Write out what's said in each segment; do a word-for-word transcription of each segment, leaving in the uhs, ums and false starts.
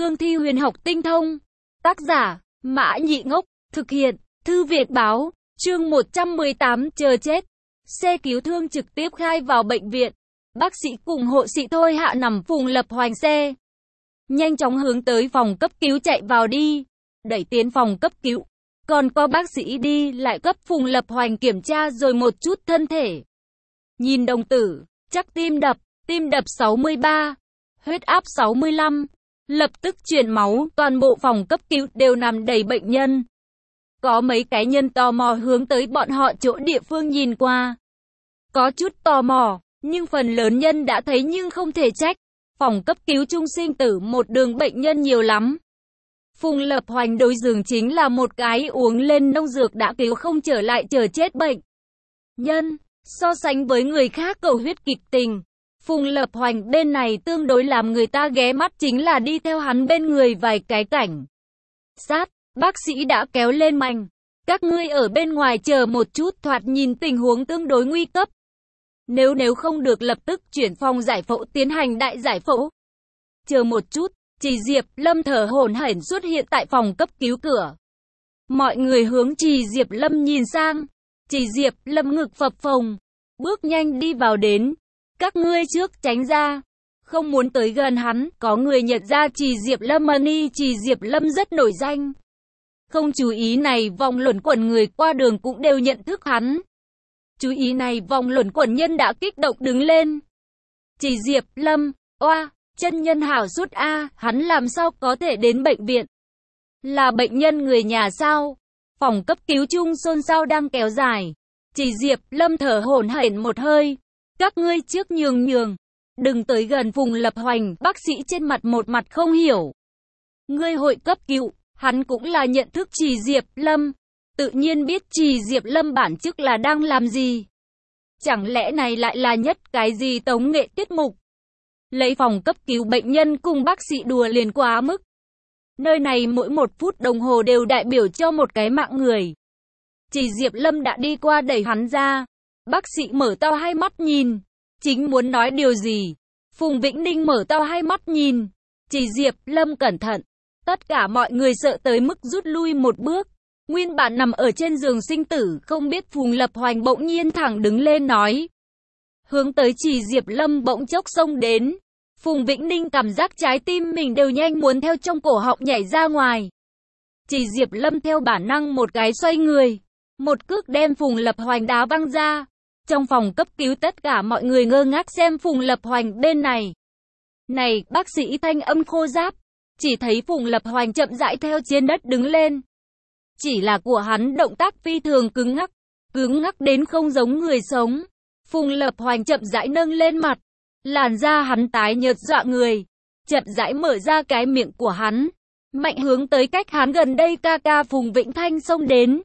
cương thi huyền học tinh thông. Tác giả, Mã Nhị Ngốc, thực hiện, Thư Việt Báo, chương một trăm mười tám, chờ chết. Xe cứu thương trực tiếp khai vào bệnh viện. Bác sĩ cùng hộ sĩ Thôi Hạ nằm Phùng Lập Hoành xe. Nhanh chóng hướng tới phòng cấp cứu chạy vào đi. Đẩy tiến phòng cấp cứu. Còn có bác sĩ đi lại cấp Phùng Lập Hoành kiểm tra rồi một chút thân thể. Nhìn đồng tử, chắc tim đập, tim đập sáu mươi ba, huyết áp sáu mươi lăm. Lập tức truyền máu, toàn bộ phòng cấp cứu đều nằm đầy bệnh nhân. Có mấy cái nhân tò mò hướng tới bọn họ chỗ địa phương nhìn qua. Có chút tò mò, nhưng phần lớn nhân đã thấy nhưng không thể trách. Phòng cấp cứu trung sinh tử một đường bệnh nhân nhiều lắm. Phùng Lập Hoành đối giường chính là một cái uống lên nông dược đã cứu không trở lại chờ chết bệnh nhân. So sánh với người khác cầu huyết kịch tình, Phùng Lập Hoành bên này tương đối làm người ta ghé mắt chính là đi theo hắn bên người vài cái cảnh sát. Bác sĩ đã kéo lên mành. Các ngươi ở bên ngoài chờ một chút, thoạt nhìn tình huống tương đối nguy cấp. Nếu nếu không được lập tức chuyển phòng giải phẫu tiến hành đại giải phẫu. Chờ một chút, Trì Diệp Lâm thở hổn hển xuất hiện tại phòng cấp cứu cửa. Mọi người hướng Trì Diệp Lâm nhìn sang. Trì Diệp Lâm ngực phập phồng, bước nhanh đi vào đến. Các ngươi trước tránh ra, không muốn tới gần hắn. Có người nhận ra Trì Diệp Lâm Money, Trì Diệp Lâm rất nổi danh. Không chú ý này vòng luẩn quẩn người qua đường cũng đều nhận thức hắn. Chú ý này vòng luẩn quẩn nhân đã kích động đứng lên. Trì Diệp Lâm, oa, chân nhân hảo suốt a, hắn làm sao có thể đến bệnh viện? Là bệnh nhân người nhà sao? Phòng cấp cứu chung xôn xao đang kéo dài. Trì Diệp Lâm thở hổn hển một hơi. Các ngươi trước nhường nhường, đừng tới gần Phùng Lập Hoành. Bác sĩ trên mặt một mặt không hiểu. Ngươi hội cấp cứu, hắn cũng là nhận thức Trì Diệp Lâm, tự nhiên biết Trì Diệp Lâm bản chức là đang làm gì. Chẳng lẽ này lại là nhất cái gì tống nghệ tiết mục? Lấy phòng cấp cứu bệnh nhân cùng bác sĩ đùa liền quá mức. Nơi này mỗi một phút đồng hồ đều đại biểu cho một cái mạng người. Trì Diệp Lâm đã đi qua đẩy hắn ra. Bác sĩ mở to hai mắt nhìn, chính muốn nói điều gì. Phùng Vĩnh Ninh mở to hai mắt nhìn. Trì Diệp Lâm cẩn thận. Tất cả mọi người sợ tới mức rút lui một bước. Nguyên bản nằm ở trên giường sinh tử, không biết Phùng Lập Hoành bỗng nhiên thẳng đứng lên nói. Hướng tới Trì Diệp Lâm bỗng chốc xông đến. Phùng Vĩnh Ninh cảm giác trái tim mình đều nhanh muốn theo trong cổ họng nhảy ra ngoài. Trì Diệp Lâm theo bản năng một cái xoay người. Một cước đem Phùng Lập Hoành đá văng ra. Trong phòng cấp cứu tất cả mọi người ngơ ngác xem Phùng Lập Hoành bên này. Này, bác sĩ thanh âm khô ráp. Chỉ thấy Phùng Lập Hoành chậm rãi theo trên đất đứng lên. Chỉ là của hắn động tác phi thường cứng ngắc. Cứng ngắc đến không giống người sống. Phùng Lập Hoành chậm rãi nâng lên mặt. Làn da hắn tái nhợt dọa người. Chậm rãi mở ra cái miệng của hắn. Mạnh hướng tới cách hắn gần đây ca ca Phùng Vĩnh Thanh xông đến.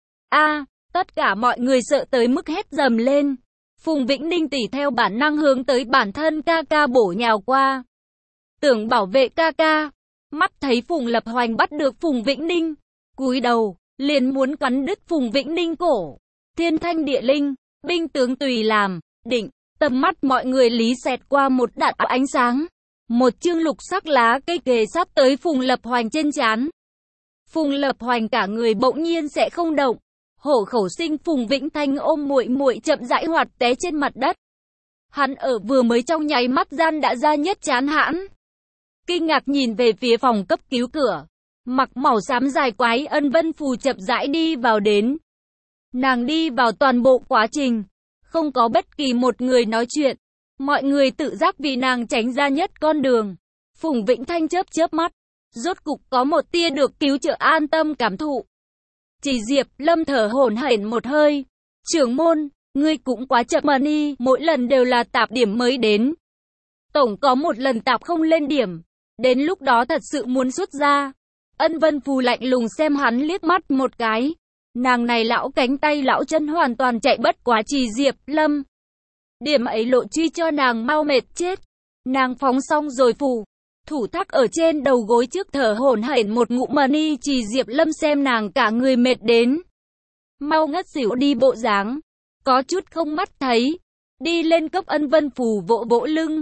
A, tất cả mọi người sợ tới mức hét dầm lên. Phùng Vĩnh Ninh tỉ theo bản năng hướng tới bản thân ca ca bổ nhào qua. Tưởng bảo vệ ca ca. Mắt thấy Phùng Lập Hoành bắt được Phùng Vĩnh Ninh. Cúi đầu, liền muốn cắn đứt Phùng Vĩnh Ninh cổ. Thiên thanh địa linh, binh tướng tùy làm, định. Tầm mắt mọi người lý xẹt qua một đạn ánh sáng. Một chương lục sắc lá cây kề sắp tới Phùng Lập Hoành trên trán. Phùng Lập Hoành cả người bỗng nhiên sẽ không động. Hổ khẩu sinh Phùng Vĩnh Thanh ôm muội muội chậm rãi hoạt té trên mặt đất. Hắn ở vừa mới trong nháy mắt gian đã ra nhất chán hãn. Kinh ngạc nhìn về phía phòng cấp cứu cửa. Mặc màu xám dài quái Ân Vân Phù chậm rãi đi vào đến. Nàng đi vào toàn bộ quá trình. Không có bất kỳ một người nói chuyện. Mọi người tự giác vì nàng tránh ra nhất con đường. Phùng Vĩnh Thanh chớp chớp mắt. Rốt cục có một tia được cứu trợ an tâm cảm thụ. Trì Diệp Lâm thở hổn hển một hơi. Trưởng môn, ngươi cũng quá chậm mà đi. Mỗi lần đều là tạp điểm mới đến. Tổng có một lần tạp không lên điểm. Đến lúc đó thật sự muốn xuất ra. Ân Vân Phù lạnh lùng xem hắn liếc mắt một cái. Nàng này lão cánh tay lão chân hoàn toàn chạy bất quá Trì Diệp Lâm. Điểm ấy lộ truy cho nàng mau mệt chết. Nàng phóng xong rồi phù. Thủ thác ở trên đầu gối trước thở hổn hển một ngụm mà ni. Trì Diệp Lâm xem nàng cả người mệt đến. Mau ngất xỉu đi bộ dáng. Có chút không mắt thấy. Đi lên cấp Ân Vân Phù vỗ vỗ lưng.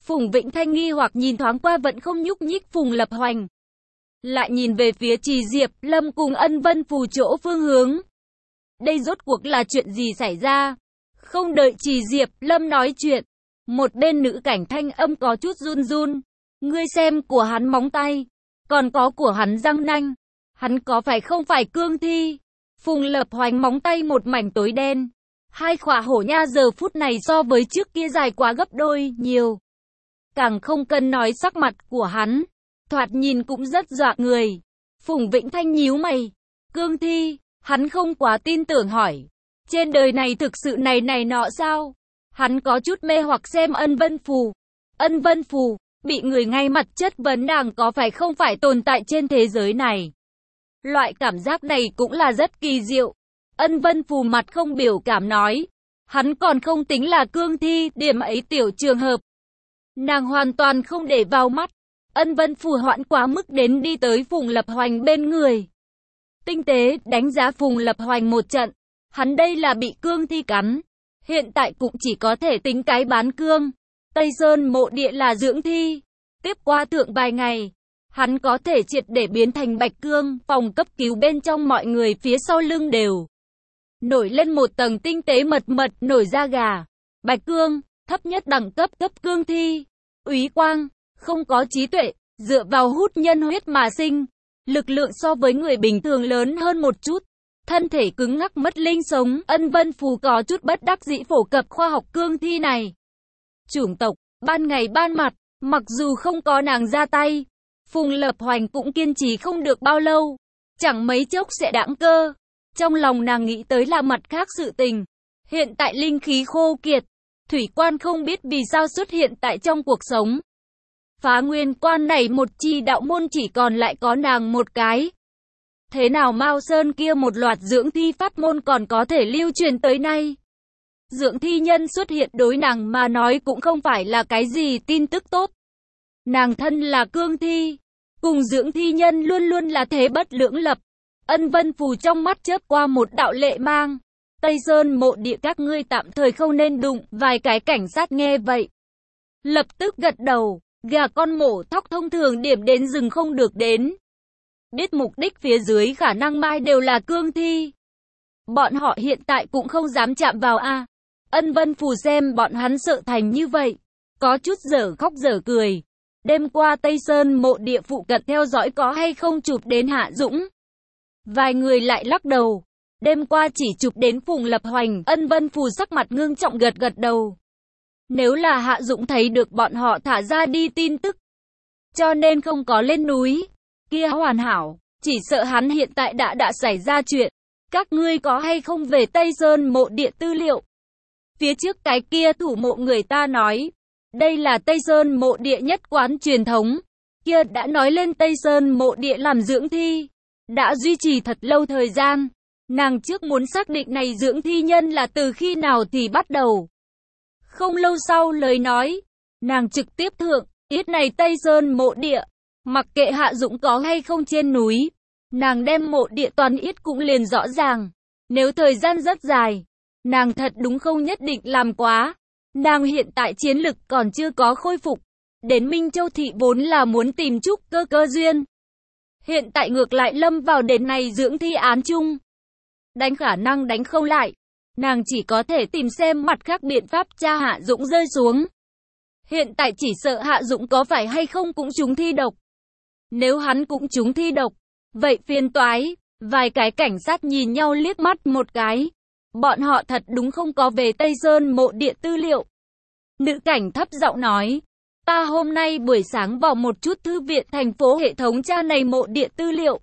Phùng Vĩnh Thanh nghi hoặc nhìn thoáng qua vẫn không nhúc nhích Phùng Lập Hoành. Lại nhìn về phía Trì Diệp Lâm cùng Ân Vân Phù chỗ phương hướng. Đây rốt cuộc là chuyện gì xảy ra? Không đợi Trì Diệp Lâm nói chuyện, một bên nữ cảnh thanh âm có chút run run. Ngươi xem của hắn móng tay, còn có của hắn răng nanh. Hắn có phải không phải cương thi? Phùng Lập Hoành móng tay một mảnh tối đen. Hai khỏa hổ nha giờ phút này so với trước kia dài quá gấp đôi nhiều. Càng không cần nói sắc mặt của hắn, thoạt nhìn cũng rất dọa người. Phùng Vĩnh Thanh nhíu mày. Cương thi, hắn không quá tin tưởng hỏi. Trên đời này thực sự này này nọ sao? Hắn có chút mê hoặc xem Ân Vân Phù. Ân Vân Phù, bị người ngay mặt chất vấn nàng có phải không phải tồn tại trên thế giới này. Loại cảm giác này cũng là rất kỳ diệu. Ân Vân Phù mặt không biểu cảm nói. Hắn còn không tính là cương thi, điểm ấy tiểu trường hợp. Nàng hoàn toàn không để vào mắt. Ân Vân Phù hoãn quá mức đến đi tới Phùng Lập Hoành bên người. Tinh tế đánh giá Phùng Lập Hoành một trận. Hắn đây là bị cương thi cắn. Hiện tại cũng chỉ có thể tính cái bán cương. Tây Sơn mộ địa là dưỡng thi. Tiếp qua thượng vài ngày, hắn có thể triệt để biến thành bạch cương. Phòng cấp cứu bên trong mọi người phía sau lưng đều nổi lên một tầng tinh tế mật mật nổi da gà. Bạch cương, thấp nhất đẳng cấp cấp cương thi. Úy quang, không có trí tuệ, dựa vào hút nhân huyết mà sinh. Lực lượng so với người bình thường lớn hơn một chút. Thân thể cứng ngắc mất linh sống. Ân Vân Phù có chút bất đắc dĩ phổ cập khoa học cương thi này. Chủng tộc, ban ngày ban mặt, mặc dù không có nàng ra tay, Phùng Lập Hoành cũng kiên trì không được bao lâu. Chẳng mấy chốc sẽ đãng cơ. Trong lòng nàng nghĩ tới là mặt khác sự tình. Hiện tại linh khí khô kiệt. Thủy quan không biết vì sao xuất hiện tại trong cuộc sống. Phá Nguyên quan này một chi đạo môn chỉ còn lại có nàng một cái. Thế nào Mao Sơn kia một loạt dưỡng thi pháp môn còn có thể lưu truyền tới nay? Dưỡng thi nhân xuất hiện đối nàng mà nói cũng không phải là cái gì tin tức tốt. Nàng thân là cương thi, cùng dưỡng thi nhân luôn luôn là thế bất lưỡng lập. Ân Vân Phù trong mắt chớp qua một đạo lệ mang. Tây Sơn mộ địa các ngươi tạm thời không nên đụng. Vài cái cảnh sát nghe vậy, lập tức gật đầu. Gà con mổ thóc thông thường điểm đến rừng không được đến. Biết mục đích phía dưới khả năng mai đều là cương thi. Bọn họ hiện tại cũng không dám chạm vào a. Ân Vân Phù xem bọn hắn sợ thành như vậy, có chút dở khóc dở cười. Đêm qua Tây Sơn mộ địa phụ cận theo dõi có hay không chụp đến Hạ Dũng? Vài người lại lắc đầu. Đêm qua chỉ chụp đến Phùng Lập Hoành. Ân Vân Phù sắc mặt ngưng trọng gật gật đầu. Nếu là Hạ Dũng thấy được bọn họ thả ra đi tin tức, cho nên không có lên núi, kia hoàn hảo. Chỉ sợ hắn hiện tại đã đã xảy ra chuyện. Các ngươi có hay không về Tây Sơn mộ địa tư liệu? Phía trước cái kia thủ mộ người ta nói, đây là Tây Sơn mộ địa nhất quán truyền thống. Kia đã nói lên Tây Sơn mộ địa làm dưỡng thi, đã duy trì thật lâu thời gian. Nàng trước muốn xác định này dưỡng thi nhân là từ khi nào thì bắt đầu. Không lâu sau lời nói, nàng trực tiếp thượng, ít này Tây Sơn mộ địa, mặc kệ Hạ Dũng có hay không trên núi, nàng đem mộ địa toàn ít cũng liền rõ ràng. Nếu thời gian rất dài, nàng thật đúng không nhất định làm quá. Nàng hiện tại chiến lực còn chưa có khôi phục. Đến Minh Châu thị vốn là muốn tìm chút cơ cơ duyên. Hiện tại ngược lại lâm vào đến này dưỡng thi án chung. Đánh khả năng đánh không lại. Nàng chỉ có thể tìm xem mặt khác biện pháp tra Hạ Dũng rơi xuống. Hiện tại chỉ sợ Hạ Dũng có phải hay không cũng trúng thi độc. Nếu hắn cũng trúng thi độc, vậy phiền toái. Vài cái cảnh sát nhìn nhau liếc mắt một cái. Bọn họ thật đúng không có về Tây Sơn mộ địa tư liệu. Nữ cảnh thấp giọng nói. Ta hôm nay buổi sáng vào một chút thư viện thành phố hệ thống tra này mộ địa tư liệu.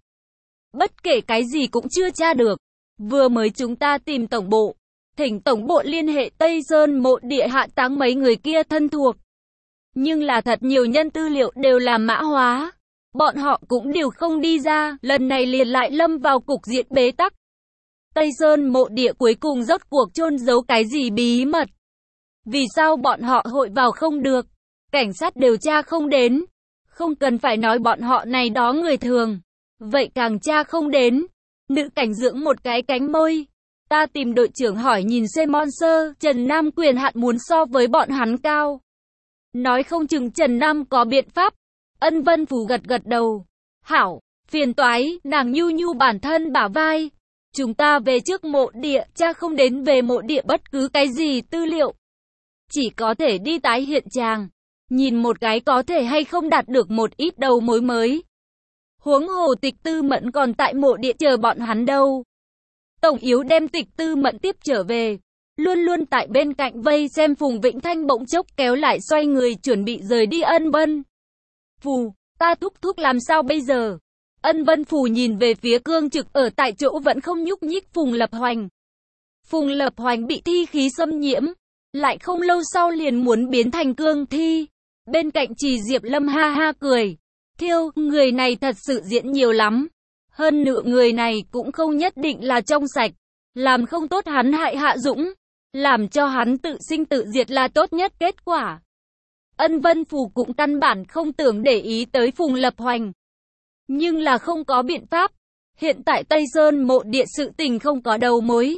Bất kể cái gì cũng chưa tra được. Vừa mới chúng ta tìm tổng bộ. Thỉnh tổng bộ liên hệ Tây Sơn mộ địa hạ táng mấy người kia thân thuộc. Nhưng là thật nhiều nhân tư liệu đều là mã hóa. Bọn họ cũng đều không đi ra. Lần này liền lại lâm vào cục diện bế tắc. Tây Sơn mộ địa cuối cùng rốt cuộc chôn giấu cái gì bí mật? Vì sao bọn họ hội vào không được? Cảnh sát điều tra không đến. Không cần phải nói bọn họ này đó người thường. Vậy càng tra không đến. Nữ cảnh dưỡng một cái cánh môi. Ta tìm đội trưởng hỏi nhìn xem Monster, Trần Nam quyền hạn muốn so với bọn hắn cao. Nói không chừng Trần Nam có biện pháp. Ân Vân Phù gật gật đầu. Hảo, phiền toái, nàng nhu nhu bản thân bả vai. Chúng ta về trước mộ địa, cha không đến về mộ địa bất cứ cái gì tư liệu. Chỉ có thể đi tái hiện tràng. Nhìn một cái có thể hay không đạt được một ít đầu mối mới. Huống hồ Tịch Tư Mẫn còn tại mộ địa chờ bọn hắn đâu. Tổng yếu đem Tịch Tư Mẫn tiếp trở về. Luôn luôn tại bên cạnh vây xem Phùng Vĩnh Thanh bỗng chốc kéo lại xoay người chuẩn bị rời đi Ân Vân Phù, ta thúc thúc làm sao bây giờ? Ân Vân Phù nhìn về phía Cương Trực ở tại chỗ vẫn không nhúc nhích Phùng Lập Hoành. Phùng Lập Hoành bị thi khí xâm nhiễm, lại không lâu sau liền muốn biến thành cương thi. Bên cạnh Trì Diệp Lâm ha ha cười. Thiêu, người này thật sự diễn nhiều lắm. Hơn nữa người này cũng không nhất định là trong sạch. Làm không tốt hắn hại Hạ Dũng. Làm cho hắn tự sinh tự diệt là tốt nhất kết quả. Ân Vân Phù cũng căn bản không tưởng để ý tới Phùng Lập Hoành. Nhưng là không có biện pháp. Hiện tại Tây Sơn mộ địa sự tình không có đầu mối.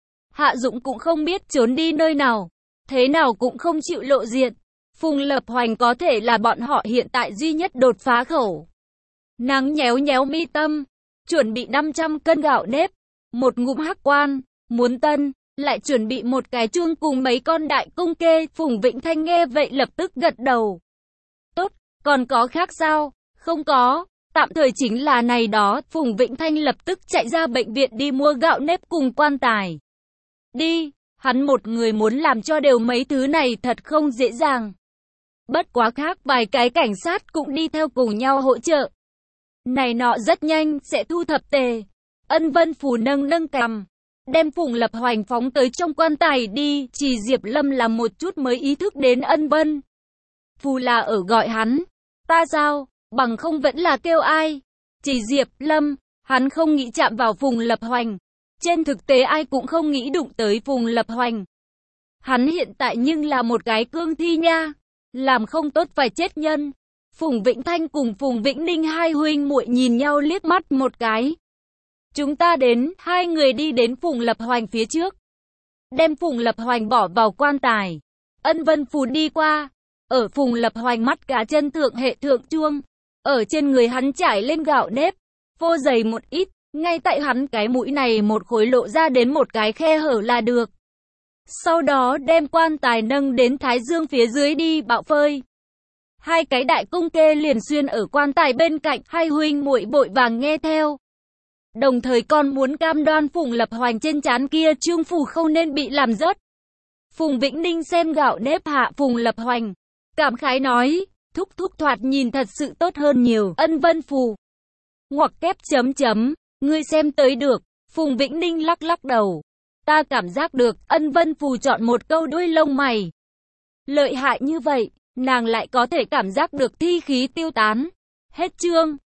Hạ Dũng cũng không biết trốn đi nơi nào. Thế nào cũng không chịu lộ diện. Phùng Lập Hoành có thể là bọn họ hiện tại duy nhất đột phá khẩu. Nàng nhéo nhéo mi tâm. Chuẩn bị năm trăm cân gạo nếp. Một ngụm hắc quan. Muốn tân. Lại chuẩn bị một cái chuông cùng mấy con đại cung kê. Phùng Vĩnh Thanh nghe vậy lập tức gật đầu. Tốt, còn có khác sao? Không có, tạm thời chính là này đó. Phùng Vĩnh Thanh lập tức chạy ra bệnh viện đi mua gạo nếp cùng quan tài. Đi, hắn một người muốn làm cho đều mấy thứ này thật không dễ dàng. Bất quá khác vài cái cảnh sát cũng đi theo cùng nhau hỗ trợ. Này nọ rất nhanh sẽ thu thập tề. Ân Vân Phù nâng nâng cằm. Đem Phùng Lập Hoành phóng tới trong quan tài đi. Chỉ Diệp Lâm là một chút mới ý thức đến Ân Vân Phù là ở gọi hắn. Ta sao, bằng không vẫn là kêu ai. Chỉ Diệp Lâm, hắn không nghĩ chạm vào Phùng Lập Hoành. Trên thực tế ai cũng không nghĩ đụng tới Phùng Lập Hoành. Hắn hiện tại nhưng là một cái cương thi nha. Làm không tốt phải chết nhân. Phùng Vĩnh Thanh cùng Phùng Vĩnh Ninh hai huynh muội nhìn nhau liếc mắt một cái. Chúng ta đến, hai người đi đến Phùng Lập Hoành phía trước. Đem Phùng Lập Hoành bỏ vào quan tài. Ân Vân Phù đi qua. Ở Phùng Lập Hoành mắt cá chân thượng hệ thượng chuông. Ở trên người hắn trải lên gạo nếp. Phô dày một ít. Ngay tại hắn cái mũi này một khối lộ ra đến một cái khe hở là được. Sau đó đem quan tài nâng đến thái dương phía dưới đi bạo phơi. Hai cái đại cung kê liền xuyên ở quan tài bên cạnh. Hai huynh muội vội vàng nghe theo. Đồng thời còn muốn cam đoan Phùng Lập Hoành trên trán kia trương phù không nên bị làm rớt. Phùng Vĩnh Ninh xem gạo nếp hạ Phùng Lập Hoành. Cảm khái nói, thúc thúc thoạt nhìn thật sự tốt hơn nhiều. Ân Vân Phù. Ngoặc kép chấm chấm, ngươi xem tới được. Phùng Vĩnh Ninh lắc lắc đầu. Ta cảm giác được, Ân Vân Phù chọn một câu đuôi lông mày. Lợi hại như vậy, nàng lại có thể cảm giác được thi khí tiêu tán. Hết chương.